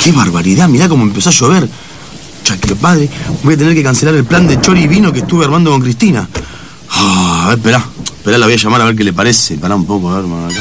¡Qué barbaridad! Mirá cómo empezó a llover. Chaquero padre, voy a tener que cancelar el plan de chori y vino que estuve armando con Cristina. A ver, esperá, la voy a llamar a ver qué le parece. Pará un poco, a ver, acá.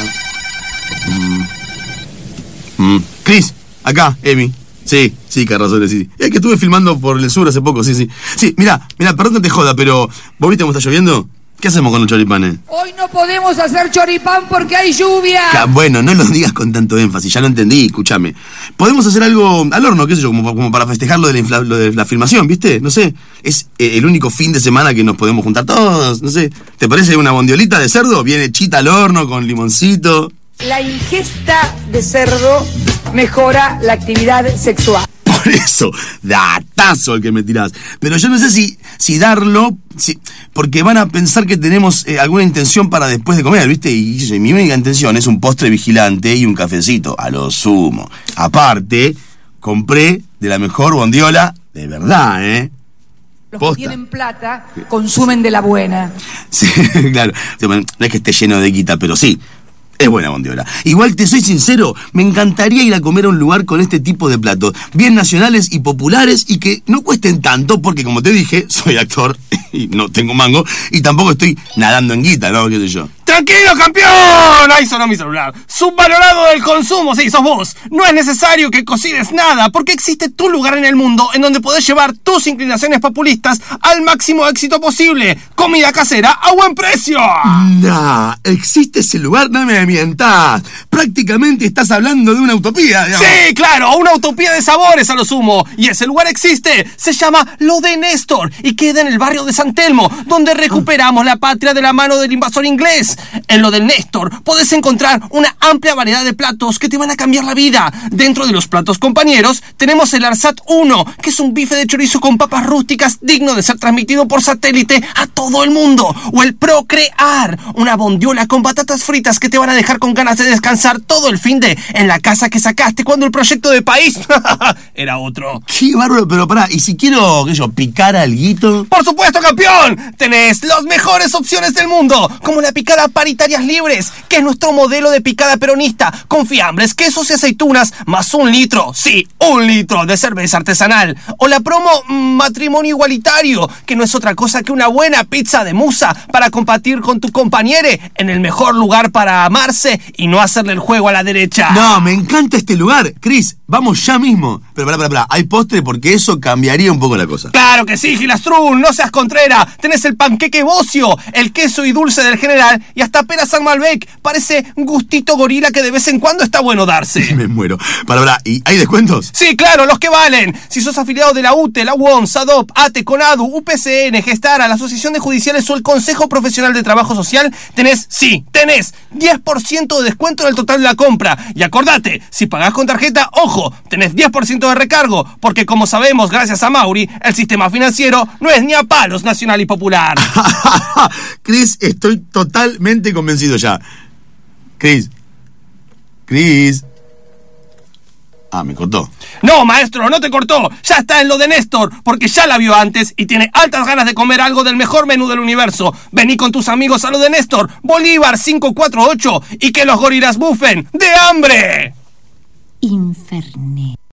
Cris, acá, Emi. Sí, Carrazone, sí. Es que estuve filmando por el sur hace poco, sí. Sí, mirá, perdón que te joda, pero ¿vos viste cómo está lloviendo? ¿Qué hacemos con los choripanes? Hoy no podemos hacer choripán porque hay lluvia. Bueno, no lo digas con tanto énfasis, ya lo entendí, escúchame. Podemos hacer algo al horno, qué sé yo, como para festejar lo de la filmación, ¿viste? No sé, es el único fin de semana que nos podemos juntar todos, no sé. ¿Te parece una bondiolita de cerdo? Bien hechita al horno, con limoncito. La ingesta de cerdo mejora la actividad sexual. Por eso, datazo el que me tirás. Pero yo no sé si darlo, porque van a pensar que tenemos alguna intención para después de comer, ¿viste? Y mi única intención es un postre vigilante y un cafecito, a lo sumo. Aparte, compré de la mejor bondiola, de verdad, ¿eh? Los que tienen plata consumen de la buena. Sí, claro. No es que esté lleno de guita, pero sí. Es buena bondiola. Igual te soy sincero, me encantaría ir a comer a un lugar con este tipo de platos, bien nacionales y populares y que no cuesten tanto, porque como te dije, soy actor y no tengo mango y tampoco estoy nadando en guita, ¿no? ¿Qué sé yo? ¡Tranquilo, campeón! Ahí sonó mi celular. Subvalorado del consumo, sí, sos vos. No es necesario que cocines nada, porque existe tu lugar en el mundo en donde podés llevar tus inclinaciones populistas al máximo éxito posible. Comida casera a buen precio. Nah, ¿existe ese lugar? No me mientas. Prácticamente estás hablando de una utopía, digamos. Sí, claro, una utopía de sabores a lo sumo. Y ese lugar existe. Se llama Lo de Néstor y queda en el barrio de San Telmo, donde recuperamos la patria de la mano del invasor inglés. En Lo del Néstor podés encontrar una amplia variedad de platos que te van a cambiar la vida. Dentro de los platos compañeros tenemos el Arsat 1, que es un bife de chorizo con papas rústicas digno de ser transmitido por satélite a todo el mundo. O el Procrear, una bondiola con patatas fritas que te van a dejar con ganas de descansar todo el finde en la casa que sacaste cuando el proyecto de país era otro. Qué bárbaro, pero pará, ¿y si quiero, qué sé yo, picar alguito? ¡Por supuesto, campeón! Tenés las mejores opciones del mundo, como la picada Paritarias Libres, que es nuestro modelo de picada peronista, con fiambres, quesos y aceitunas, más 1 litro, sí, 1 litro de cerveza artesanal. O la promo Matrimonio Igualitario, que no es otra cosa que una buena pizza de musa para compartir con tu compañere en el mejor lugar para amarse y no hacerle el juego a la derecha. No, me encanta este lugar. Cris, vamos ya mismo. Pero pará, hay postre porque eso cambiaría un poco la cosa. ¡Claro que sí, Gilastrún! ¡No seas contrera! Tenés el panqueque bocio, el queso y dulce del general y hasta pera San Malbec. Parece gustito gorila que de vez en cuando está bueno darse. Me muero. Pará, ¿y hay descuentos? Sí, claro, los que valen. Si sos afiliado de la UTE, la UOM, SADOP, ATE, CONADU, UPCN, Gestara, la Asociación de Judiciales o el Consejo Profesional de Trabajo Social, tenés 10% de descuento en el total de la compra. Y acordate, si pagás con tarjeta, ojo, tenés 10% de recargo, porque como sabemos, gracias a Mauri, el sistema financiero no es ni a palos nacional y popular. Cris, estoy totalmente convencido ya. Cris. Me cortó. No, maestro, no te cortó. Ya está en Lo de Néstor, porque ya la vio antes y tiene altas ganas de comer algo del mejor menú del universo. Vení con tus amigos a Lo de Néstor, Bolívar 548, y que los gorilas bufen de hambre. Infernet.